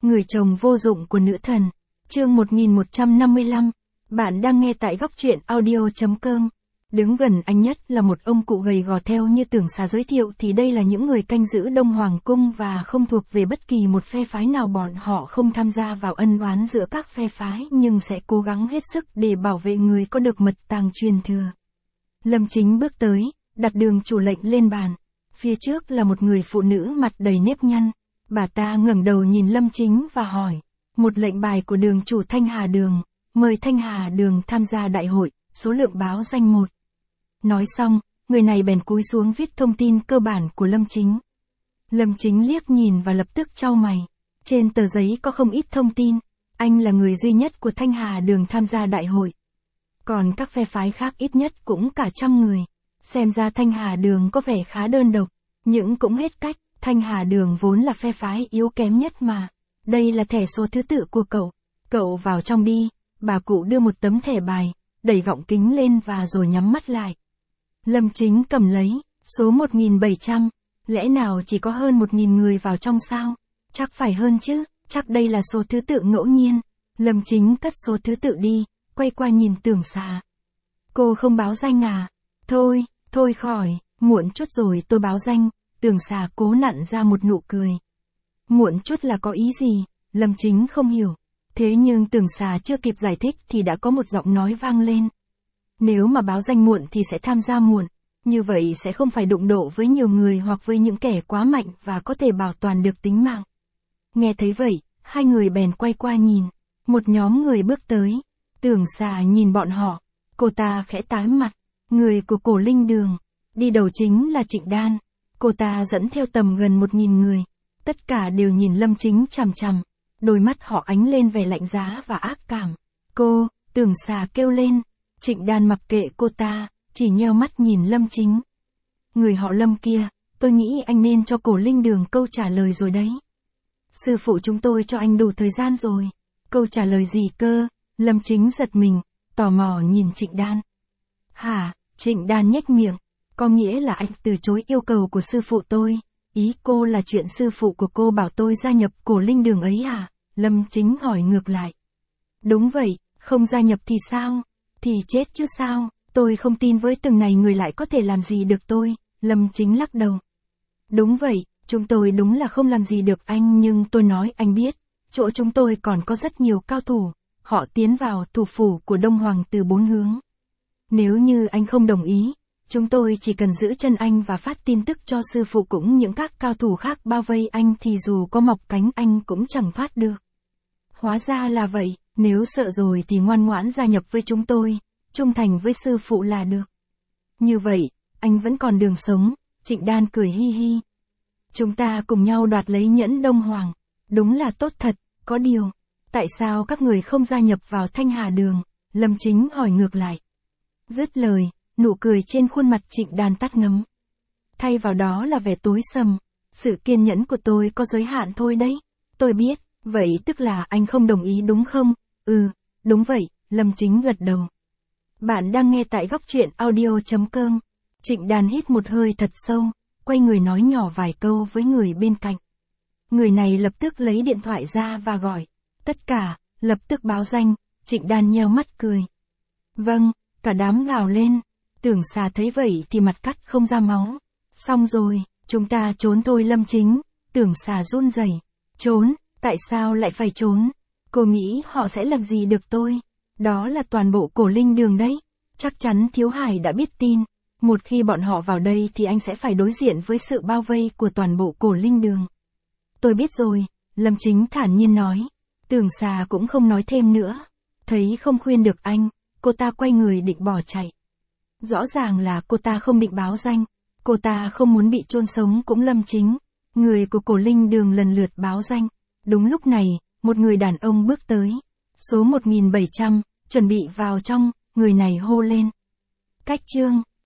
Người chồng vô dụng của nữ thần. Chương 1155. Bạn đang nghe tại góc truyện audio.com. Đứng gần anh nhất là một ông cụ gầy gò. Theo như Tưởng Xà giới thiệu thì đây là những người canh giữ Đông Hoàng cung và không thuộc về bất kỳ một phe phái nào. Bọn họ không tham gia vào ân oán giữa các phe phái nhưng sẽ cố gắng hết sức để bảo vệ người có được mật tàng truyền thừa. Lâm Chính bước tới, đặt Đường Chủ lệnh lên bàn. Phía trước là một người phụ nữ mặt đầy nếp nhăn. Bà ta ngẩng đầu nhìn Lâm Chính và hỏi. Một lệnh bài của Đường Chủ Thanh Hà Đường, mời Thanh Hà Đường tham gia đại hội, số lượng báo danh 1. Nói xong, người này bèn cúi xuống viết thông tin cơ bản của Lâm Chính. Lâm Chính liếc nhìn và lập tức chau mày. Trên tờ giấy có không ít thông tin, anh là người duy nhất của Thanh Hà Đường tham gia đại hội. Còn các phe phái khác ít nhất cũng cả 100 người. Xem ra Thanh Hà Đường có vẻ khá đơn độc, nhưng cũng hết cách, Thanh Hà Đường vốn là phe phái yếu kém nhất mà. Đây là thẻ số thứ tự của cậu. Cậu vào trong đi. Bà cụ đưa một tấm thẻ bài, đẩy gọng kính lên và rồi nhắm mắt lại. Lâm Chính cầm lấy, số 1700, lẽ nào chỉ có hơn 1000 người vào trong sao? Chắc phải hơn chứ, chắc đây là số thứ tự ngẫu nhiên. Lâm Chính cất số thứ tự đi, quay qua nhìn Tưởng Xà. Cô không báo danh à? Thôi khỏi, muộn chút rồi tôi báo danh. Tưởng Xà cố nặn ra một nụ cười. Muộn chút là có ý gì? Lâm Chính không hiểu. Thế nhưng Tưởng Xà chưa kịp giải thích thì đã có một giọng nói vang lên. Nếu mà báo danh muộn thì sẽ tham gia muộn. Như vậy sẽ không phải đụng độ với nhiều người hoặc với những kẻ quá mạnh và có thể bảo toàn được tính mạng. Nghe thấy vậy, hai người bèn quay qua nhìn. Một nhóm người bước tới. Tưởng Xà nhìn bọn họ. Cô ta khẽ tái mặt. Người của Cổ Linh Đường. Đi đầu chính là Trịnh Đan. Cô ta dẫn theo tầm gần 1000 người. Tất cả đều nhìn Lâm Chính chằm chằm. Đôi mắt họ ánh lên vẻ lạnh giá và ác cảm. Cô, Tưởng Xà kêu lên. Trịnh Đan mặc kệ cô ta, chỉ nheo mắt nhìn Lâm Chính. Người họ Lâm kia, tôi nghĩ anh nên cho Cổ Linh Đường câu trả lời rồi đấy. Sư phụ chúng tôi cho anh đủ thời gian rồi. Câu trả lời gì cơ? Lâm Chính giật mình, tò mò nhìn Trịnh Đan. Hả? Trịnh Đan nhếch miệng. Có nghĩa là anh từ chối yêu cầu của sư phụ tôi. Ý cô là chuyện sư phụ của cô bảo tôi gia nhập Cổ Linh Đường ấy à? Lâm Chính hỏi ngược lại. Đúng vậy, không gia nhập thì sao? Thì chết chứ sao? Tôi không tin với từng này người lại có thể làm gì được tôi. Lâm Chính lắc đầu. Đúng vậy, chúng tôi đúng là không làm gì được anh nhưng tôi nói anh biết. Chỗ chúng tôi còn có rất nhiều cao thủ. Họ tiến vào thủ phủ của Đông Hoàng từ 4 hướng. Nếu như anh không đồng ý, chúng tôi chỉ cần giữ chân anh và phát tin tức cho sư phụ cũng những các cao thủ khác bao vây anh thì dù có mọc cánh anh cũng chẳng thoát được. Hóa ra là vậy, nếu sợ rồi thì ngoan ngoãn gia nhập với chúng tôi, trung thành với sư phụ là được. Như vậy, anh vẫn còn đường sống, Trịnh Đan cười hi hi. Chúng ta cùng nhau đoạt lấy nhẫn Đông Hoàng, đúng là tốt thật, có điều. Tại sao các người không gia nhập vào Thanh Hà Đường? Lâm Chính hỏi ngược lại. Dứt lời, nụ cười trên khuôn mặt Trịnh Đan tắt ngấm. Thay vào đó là vẻ tối sầm. Sự kiên nhẫn của tôi có giới hạn thôi đấy. Tôi biết, vậy tức là anh không đồng ý đúng không? Ừ, đúng vậy, Lâm Chính gật đầu. Bạn đang nghe tại góc truyện audio.com. Trịnh Đan hít một hơi thật sâu, quay người nói nhỏ vài câu với người bên cạnh. Người này lập tức lấy điện thoại ra và gọi. Tất cả, lập tức báo danh. Trịnh Đan nheo mắt cười. Vâng, cả đám gào lên. Tưởng Xà thấy vậy thì mặt cắt không ra máu. Xong rồi, chúng ta trốn thôi Lâm Chính. Tưởng Xà run rẩy. Trốn, tại sao lại phải trốn? Cô nghĩ họ sẽ làm gì được tôi? Đó là toàn bộ Cổ Linh Đường đấy. Chắc chắn Thiếu Hải đã biết tin. Một khi bọn họ vào đây thì anh sẽ phải đối diện với sự bao vây của toàn bộ Cổ Linh Đường. Tôi biết rồi, Lâm Chính thản nhiên nói. Tưởng Xà cũng không nói thêm nữa. Thấy không khuyên được anh, cô ta quay người định bỏ chạy. Rõ ràng là cô ta không định báo danh. Cô ta không muốn bị chôn sống cũng Lâm Chính. Người của Cổ Linh Đường lần lượt báo danh. Đúng lúc này, một người đàn ông bước tới. Số 1700, chuẩn bị vào trong, người này hô lên. Cách chương.